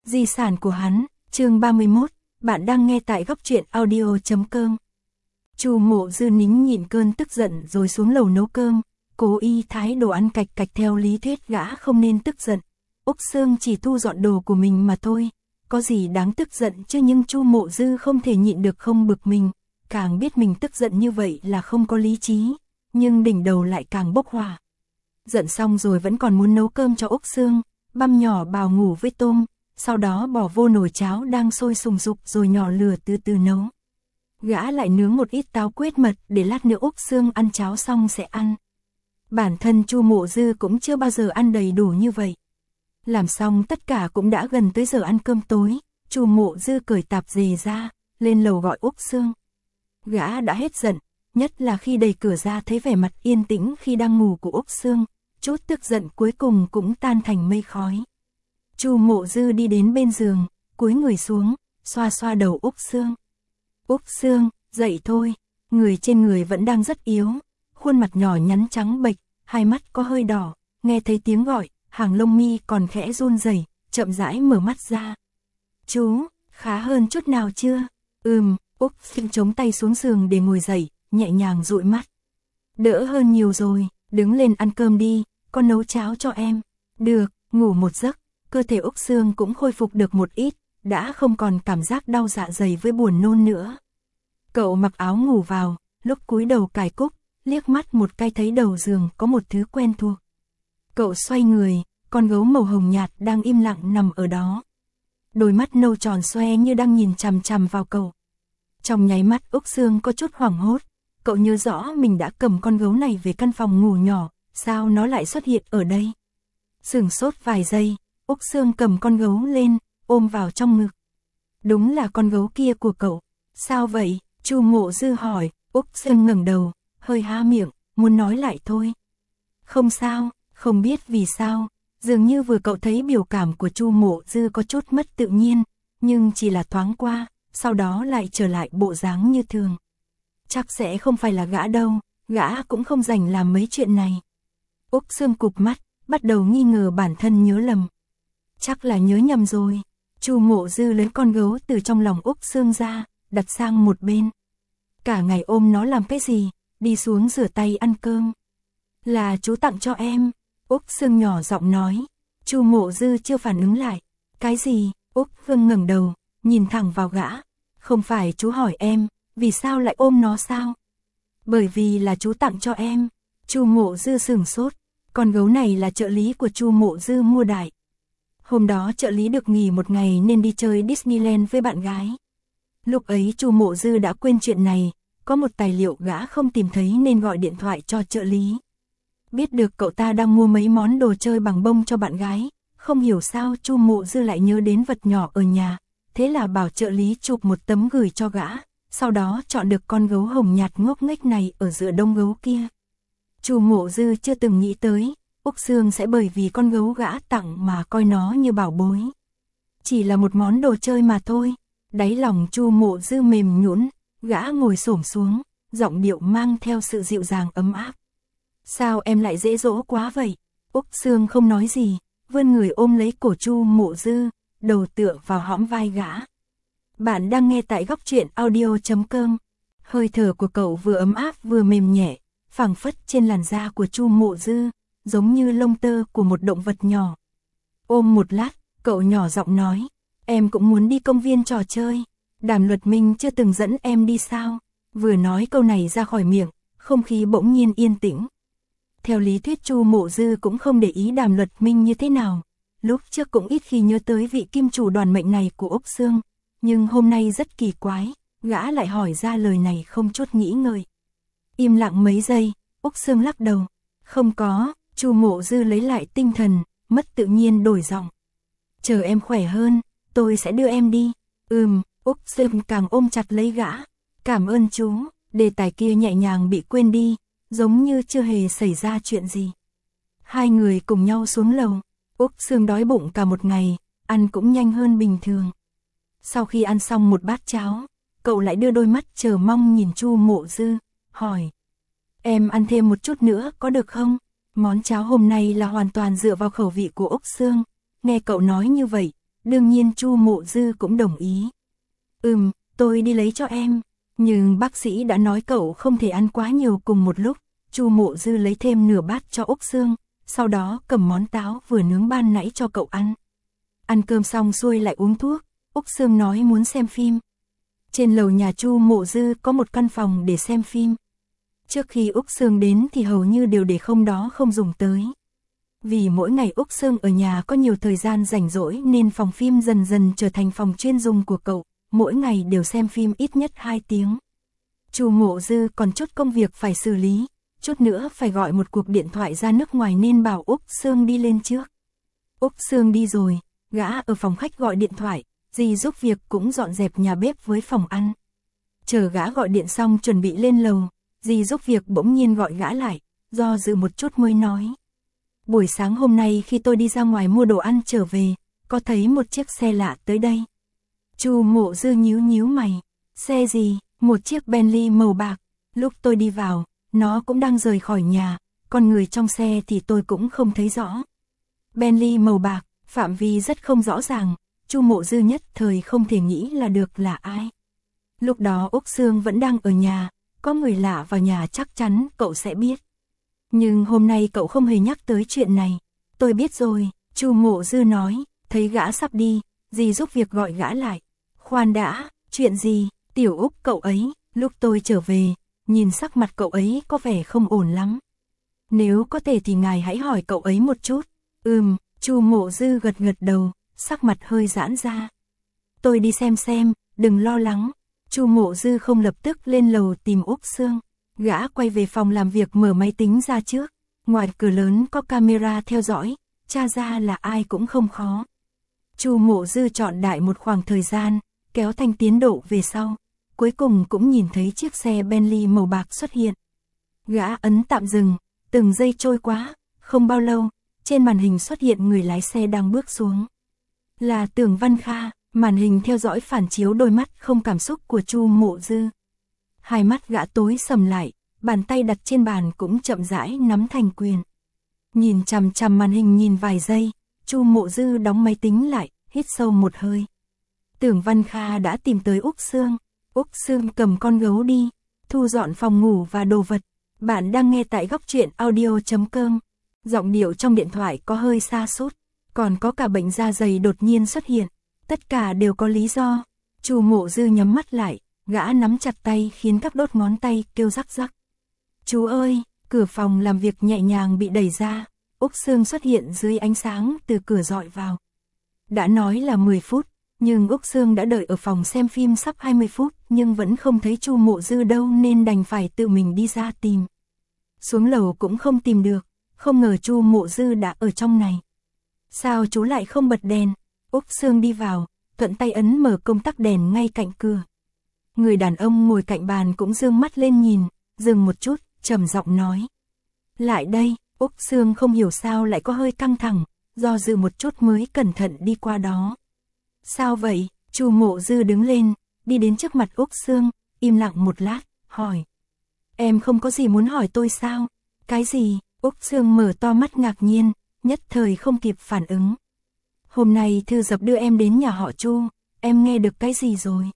Di sản của hắn, chương 31, bạn đang nghe tại góc truyện audio.com. Chu Mộ Dư nín nhịn cơn tức giận rồi xuống lầu nấu cơm, cố ý thái đồ ăn cạch cạch theo lý thuyết gã không nên tức giận. Úc Sương chỉ thu dọn đồ của mình mà thôi, có gì đáng tức giận chứ, nhưng Chu Mộ Dư không thể nhịn được không bực mình, càng biết mình tức giận như vậy là không có lý trí, nhưng đỉnh đầu lại càng bốc hỏa. Giận xong rồi vẫn còn muốn nấu cơm cho Úc Sương, băm nhỏ bào ngủ với tôm, sau đó bỏ vô nồi cháo đang sôi sùng sục rồi nhỏ lửa từ từ nấu. Gã lại nướng một ít táo quết mật để lát nữa Úc Sương ăn cháo xong sẽ ăn. Bản thân Chu Mộ Dư cũng chưa bao giờ ăn đầy đủ như vậy. Làm xong tất cả cũng đã gần tới giờ ăn cơm tối, Chu Mộ Dư cởi tạp dề ra, lên lầu gọi Úc Sương. Gã đã hết giận, nhất là khi đẩy cửa ra thấy vẻ mặt yên tĩnh khi đang ngủ của Úc Sương, chút tức giận cuối cùng cũng tan thành mây khói. Chu Mộ Dư đi đến bên giường, cúi người xuống, xoa xoa đầu Úc Sương. Úc Sương, dậy thôi, người trên người vẫn đang rất yếu, khuôn mặt nhỏ nhắn trắng bệch, hai mắt có hơi đỏ, nghe thấy tiếng gọi, hàng lông mi còn khẽ run rẩy, chậm rãi mở mắt ra. Chú, khá hơn chút nào chưa? Úc Sương chống tay xuống giường để ngồi dậy, nhẹ nhàng dụi mắt. Đỡ hơn nhiều rồi, đứng lên ăn cơm đi, con nấu cháo cho em. Được, ngủ một giấc, cơ thể Úc Sương cũng khôi phục được một ít, đã không còn cảm giác đau dạ dày với buồn nôn nữa. Cậu mặc áo ngủ vào, lúc cúi đầu cài cúc, liếc mắt một cái thấy đầu giường có một thứ quen thuộc. Cậu xoay người, con gấu màu hồng nhạt đang im lặng nằm ở đó. Đôi mắt nâu tròn xoe như đang nhìn chằm chằm vào cậu. Trong nháy mắt Úc Sương có chút hoảng hốt, cậu nhớ rõ mình đã cầm con gấu này về căn phòng ngủ nhỏ, sao nó lại xuất hiện ở đây? Sửng sốt vài giây, Úc Sương cầm con gấu lên, ôm vào trong ngực. Đúng là con gấu kia của cậu. Sao vậy? Chu Mộ Dư hỏi. Úc Sương ngẩng đầu, hơi há miệng, muốn nói lại thôi. Không sao, không biết vì sao, dường như vừa cậu thấy biểu cảm của Chu Mộ Dư có chút mất tự nhiên, nhưng chỉ là thoáng qua, sau đó lại trở lại bộ dáng như thường. Chắc sẽ không phải là gã đâu, gã cũng không rảnh làm mấy chuyện này. Úc Sương cụp mắt, bắt đầu nghi ngờ bản thân nhớ lầm. Chắc là nhớ nhầm rồi. Chu Mộ Dư lấy con gấu từ trong lòng Úc Sương ra, đặt sang một bên. Cả ngày ôm nó làm cái gì, đi xuống rửa tay ăn cơm. Là chú tặng cho em. Úc Sương nhỏ giọng nói. Chu Mộ Dư chưa phản ứng lại. Cái gì? Úc Sương ngẩng đầu, nhìn thẳng vào gã. Không phải chú hỏi em, vì sao lại ôm nó sao? Bởi vì là chú tặng cho em. Chu Mộ Dư sửng sốt. Con gấu này là trợ lý của Chu Mộ Dư mua đại. Hôm đó trợ lý được nghỉ một ngày nên đi chơi Disneyland với bạn gái. Lúc ấy Chu Mộ Dư đã quên chuyện này, có một tài liệu gã không tìm thấy nên gọi điện thoại cho trợ lý. Biết được cậu ta đang mua mấy món đồ chơi bằng bông cho bạn gái, không hiểu sao Chu Mộ Dư lại nhớ đến vật nhỏ ở nhà, thế là bảo trợ lý chụp một tấm gửi cho gã, sau đó chọn được con gấu hồng nhạt ngốc nghếch này ở giữa đống gấu kia. Chu Mộ Dư chưa từng nghĩ tới, Úc Sương sẽ bởi vì con gấu gã tặng mà coi nó như bảo bối. Chỉ là một món đồ chơi mà thôi. Đáy lòng Chu Mộ Dư mềm nhũn, gã ngồi xổm xuống, giọng điệu mang theo sự dịu dàng ấm áp. Sao em lại dễ dỗ quá vậy? Úc Sương không nói gì, vươn người ôm lấy cổ Chu Mộ Dư, đầu tựa vào hõm vai gã. Bạn đang nghe tại góc truyện audio.com. Hơi thở của cậu vừa ấm áp vừa mềm nhẹ, phảng phất trên làn da của Chu Mộ Dư, giống như lông tơ của một động vật nhỏ. Ôm một lát, cậu nhỏ giọng nói, em cũng muốn đi công viên trò chơi. Đàm Luật Minh chưa từng dẫn em đi sao? Vừa nói câu này ra khỏi miệng, không khí bỗng nhiên yên tĩnh. Theo lý thuyết Chu Mộ Dư cũng không để ý Đàm Luật Minh như thế nào. Lúc trước cũng ít khi nhớ tới vị kim chủ đoàn mệnh này của Úc Sương. Nhưng hôm nay rất kỳ quái, gã lại hỏi ra lời này không chút nghĩ ngợi. Im lặng mấy giây, Úc Sương lắc đầu. Không có. Chu Mộ Dư lấy lại tinh thần, mất tự nhiên đổi giọng. Chờ em khỏe hơn, tôi sẽ đưa em đi. Úc Sương càng ôm chặt lấy gã. Cảm ơn chú. Đề tài kia nhẹ nhàng bị quên đi, giống như chưa hề xảy ra chuyện gì. Hai người cùng nhau xuống lầu. Úc Sương đói bụng cả một ngày, ăn cũng nhanh hơn bình thường. Sau khi ăn xong một bát cháo, cậu lại đưa đôi mắt chờ mong nhìn Chu Mộ Dư, hỏi. Em ăn thêm một chút nữa có được không? Món cháo hôm nay là hoàn toàn dựa vào khẩu vị của Úc Sương. Nghe cậu nói như vậy, Đương nhiên Chu Mộ Dư cũng đồng ý. Tôi đi lấy cho em. Nhưng bác sĩ đã nói cậu không thể ăn quá nhiều cùng một lúc. Chu Mộ Dư lấy thêm nửa bát cho Úc Sương, sau đó cầm món táo vừa nướng ban nãy cho cậu ăn. Ăn cơm xong xuôi lại uống thuốc, Úc Sương nói muốn xem phim. Trên lầu nhà Chu Mộ Dư có một căn phòng để xem phim. Trước khi Úc Sương đến thì hầu như đều để không đó không dùng tới. Vì mỗi ngày Úc Sương ở nhà có nhiều thời gian rảnh rỗi nên phòng phim dần dần trở thành phòng chuyên dùng của cậu, mỗi ngày đều xem phim ít nhất 2 tiếng. Chu Mộ Dư còn chút công việc phải xử lý, chút nữa phải gọi một cuộc điện thoại ra nước ngoài nên bảo Úc Sương đi lên trước. Úc Sương đi rồi, gã ở phòng khách gọi điện thoại, dì giúp việc cũng dọn dẹp nhà bếp với phòng ăn. Chờ gã gọi điện xong chuẩn bị lên lầu, dì giúp việc bỗng nhiên gọi gã lại, do dự một chút mới nói. Buổi sáng hôm nay khi tôi đi ra ngoài mua đồ ăn trở về, có thấy một chiếc xe lạ tới đây. Chu Mộ Dư nhíu nhíu mày, xe gì? Một chiếc Bentley màu bạc. Lúc tôi đi vào, nó cũng đang rời khỏi nhà, còn người trong xe thì tôi cũng không thấy rõ. Bentley màu bạc, phạm vi rất không rõ ràng, Chu Mộ Dư nhất thời không thể nghĩ là được là ai. Lúc đó Úc Sương vẫn đang ở nhà, có người lạ vào nhà chắc chắn cậu sẽ biết. Nhưng hôm nay cậu không hề nhắc tới chuyện này. Tôi biết rồi, Chu Mộ Dư nói, thấy gã sắp đi, dì giúp việc gọi gã lại. Khoan đã, chuyện gì? Tiểu Úc cậu ấy, lúc tôi trở về, nhìn sắc mặt cậu ấy có vẻ không ổn lắm. Nếu có thể thì ngài hãy hỏi cậu ấy một chút. Chu Mộ Dư gật gật đầu, sắc mặt hơi giãn ra. Tôi đi xem, đừng lo lắng. Chu Mộ Dư không lập tức lên lầu tìm Úc Sương. Gã quay về phòng làm việc mở máy tính ra trước. Ngoài cửa lớn có camera theo dõi, tra ra là ai cũng không khó. Chu Mộ Dư chọn đại một khoảng thời gian, kéo thanh tiến độ về sau. Cuối cùng cũng nhìn thấy chiếc xe Bentley màu bạc xuất hiện. Gã ấn tạm dừng, từng giây trôi qua, không bao lâu, trên màn hình xuất hiện người lái xe đang bước xuống. Là Tưởng Văn Kha, màn hình theo dõi phản chiếu đôi mắt không cảm xúc của Chu Mộ Dư. Hai mắt gã tối sầm lại, bàn tay đặt trên bàn cũng chậm rãi nắm thành quyền. Nhìn chằm chằm màn hình nhìn vài giây, Chu Mộ Dư đóng máy tính lại, hít sâu một hơi. Tưởng Văn Kha đã tìm tới Úc Sương. Úc Sương cầm con gấu đi, thu dọn phòng ngủ và đồ vật. Bạn đang nghe tại góc truyện audio.com. Giọng điệu trong điện thoại có hơi sa sút, còn có cả bệnh da dày đột nhiên xuất hiện. Tất cả đều có lý do. Chu Mộ Dư nhắm mắt lại, gã nắm chặt tay khiến các đốt ngón tay kêu rắc rắc. Chú ơi, cửa phòng làm việc nhẹ nhàng bị đẩy ra. Úc Sương xuất hiện dưới ánh sáng từ cửa dọi vào. Đã nói là 10 phút. Nhưng Úc Sương đã đợi ở phòng xem phim sắp 20 phút nhưng vẫn không thấy Chu Mộ Dư đâu nên đành phải tự mình đi ra tìm. Xuống lầu cũng không tìm được, không ngờ Chu Mộ Dư đã ở trong này. Sao chú lại không bật đèn? Úc Sương đi vào, thuận tay ấn mở công tắc đèn ngay cạnh cửa. Người đàn ông ngồi cạnh bàn cũng dương mắt lên nhìn, dừng một chút, trầm giọng nói. Lại đây, Úc Sương không hiểu sao lại có hơi căng thẳng, do dự một chút mới cẩn thận đi qua đó. Sao vậy? Chu Mộ Dư đứng lên, đi đến trước mặt Úc Sương, im lặng một lát, hỏi. Em không có gì muốn hỏi tôi sao? Cái gì? Úc Sương mở to mắt ngạc nhiên, nhất thời không kịp phản ứng. Hôm nay Thư Dập đưa em đến nhà họ Chu, em nghe được cái gì rồi?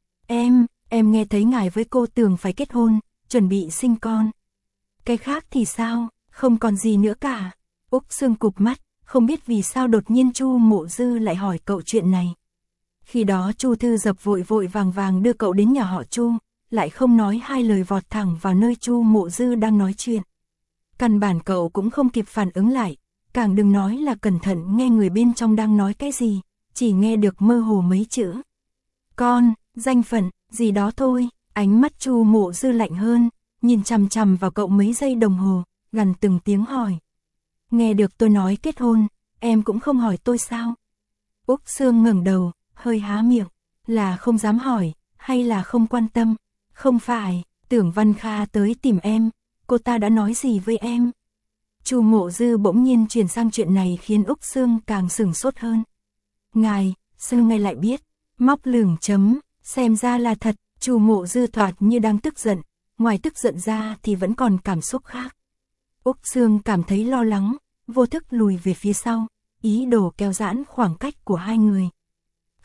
Em nghe thấy ngài với cô Tường phải kết hôn, chuẩn bị sinh con. Cái khác thì sao? Không còn gì nữa cả. Úc Sương cụp mắt, không biết vì sao đột nhiên Chu Mộ Dư lại hỏi cậu chuyện này. Khi đó Chu Thư Dập vội vội vàng vàng đưa cậu đến nhà họ Chu, lại không nói hai lời vọt thẳng vào nơi Chu Mộ Dư đang nói chuyện. Căn bản cậu cũng không kịp phản ứng lại, càng đừng nói là cẩn thận nghe người bên trong đang nói cái gì, chỉ nghe được mơ hồ mấy chữ. Con, danh phận, gì đó thôi. Ánh mắt Chu Mộ Dư lạnh hơn, nhìn chằm chằm vào cậu mấy giây đồng hồ, gằn từng tiếng hỏi. Nghe được tôi nói kết hôn, em cũng không hỏi tôi sao? Úc Sương ngẩng đầu, hơi há miệng, là không dám hỏi, hay là không quan tâm? Không phải, Tưởng Văn Kha tới tìm em, cô ta đã nói gì với em? Chu Mộ Dư bỗng nhiên chuyển sang chuyện này khiến Úc Sương càng sửng sốt hơn. Ngài, Sương ngay lại biết, móc lửng chấm, xem ra là thật. Chu Mộ Dư thoạt như đang tức giận, ngoài tức giận ra thì vẫn còn cảm xúc khác. Úc Sương cảm thấy lo lắng, vô thức lùi về phía sau, ý đồ kéo giãn khoảng cách của hai người.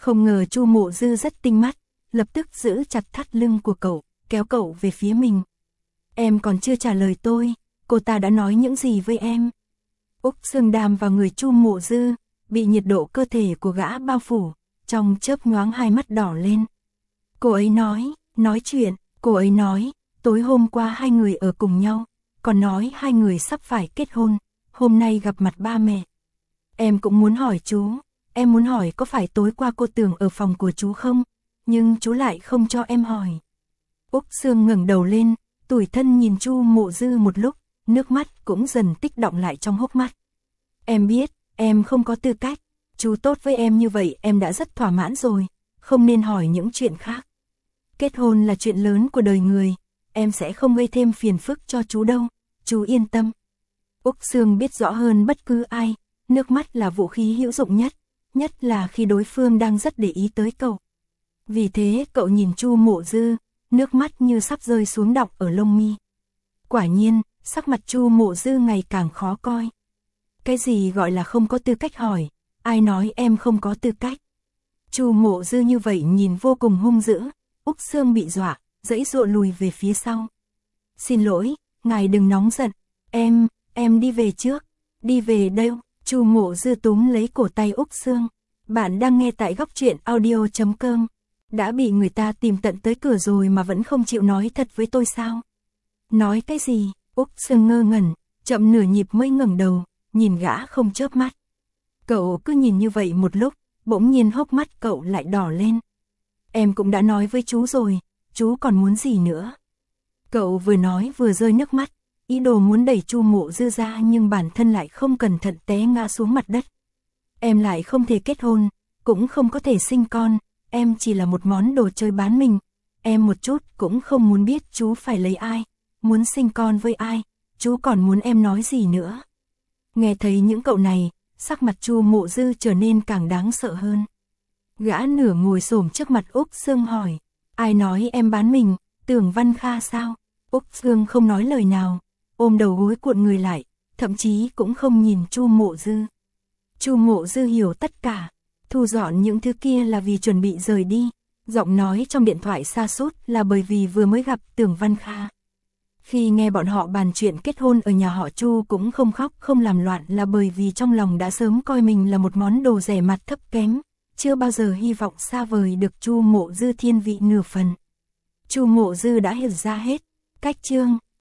Không ngờ Chu Mộ Dư rất tinh mắt, lập tức giữ chặt thắt lưng của cậu, kéo cậu về phía mình. Em còn chưa trả lời tôi, cô ta đã nói những gì với em? Úc Sương đàm vào người Chu Mộ Dư, bị nhiệt độ cơ thể của gã bao phủ, trong chớp nhoáng hai mắt đỏ lên. Cô ấy nói chuyện, cô ấy nói, tối hôm qua hai người ở cùng nhau, còn nói hai người sắp phải kết hôn, hôm nay gặp mặt ba mẹ. Em cũng muốn hỏi chú, em muốn hỏi có phải tối qua cô Tường ở phòng của chú không, nhưng chú lại không cho em hỏi. Úc Sương ngẩng đầu lên, tủi thân nhìn Chu Mộ Dư một lúc, nước mắt cũng dần tích đọng lại trong hốc mắt. Em biết, em không có tư cách, chú tốt với em như vậy em đã rất thỏa mãn rồi, không nên hỏi những chuyện khác. Kết hôn là chuyện lớn của đời người, em sẽ không gây thêm phiền phức cho chú đâu, chú yên tâm. Úc Sương biết rõ hơn bất cứ ai, nước mắt là vũ khí hữu dụng nhất là khi đối phương đang rất để ý tới cậu. Vì thế cậu nhìn Chu Mộ Dư, nước mắt như sắp rơi xuống đọng ở lông mi. Quả nhiên, sắc mặt Chu Mộ Dư ngày càng khó coi. Cái gì gọi là không có tư cách hỏi, ai nói em không có tư cách? Chu Mộ Dư như vậy nhìn vô cùng hung dữ, Úc Sương bị dọa, giãy giụa lùi về phía sau. Xin lỗi, ngài đừng nóng giận, em đi về trước, đi về đâu? Chu Mộ Dư túm lấy cổ tay Úc Sương. Bạn đang nghe tại góc truyện audio.com. Đã bị người ta tìm tận tới cửa rồi mà vẫn không chịu nói thật với tôi sao? Nói cái gì? Úc Sương ngơ ngẩn, chậm nửa nhịp mới ngẩng đầu, nhìn gã không chớp mắt. Cậu cứ nhìn như vậy một lúc, bỗng nhiên hốc mắt cậu lại đỏ lên. Em cũng đã nói với chú rồi, chú còn muốn gì nữa? Cậu vừa nói vừa rơi nước mắt, ý đồ muốn đẩy Chu Mộ Dư ra nhưng bản thân lại không cẩn thận té ngã xuống mặt đất. Em lại không thể kết hôn, cũng không có thể sinh con, em chỉ là một món đồ chơi bán mình. Em một chút cũng không muốn biết chú phải lấy ai, muốn sinh con với ai, chú còn muốn em nói gì nữa. Nghe thấy những cậu này, sắc mặt Chu Mộ Dư trở nên càng đáng sợ hơn. Gã nửa ngồi xổm trước mặt Úc Sương hỏi, ai nói em bán mình, Tưởng Văn Kha sao? Úc Sương không nói lời nào, ôm đầu gối cuộn người lại, thậm chí cũng không nhìn Chu Mộ Dư. Chu Mộ Dư hiểu tất cả, thu dọn những thứ kia là vì chuẩn bị rời đi, giọng nói trong điện thoại sa sút là bởi vì vừa mới gặp Tưởng Văn Kha. Khi nghe bọn họ bàn chuyện kết hôn ở nhà họ Chu cũng không khóc không làm loạn là bởi vì trong lòng đã sớm coi mình là một món đồ rẻ mạt thấp kém, chưa bao giờ hy vọng xa vời được Chu Mộ Dư thiên vị nửa phần. Chu Mộ Dư đã hiểu ra hết, cách chương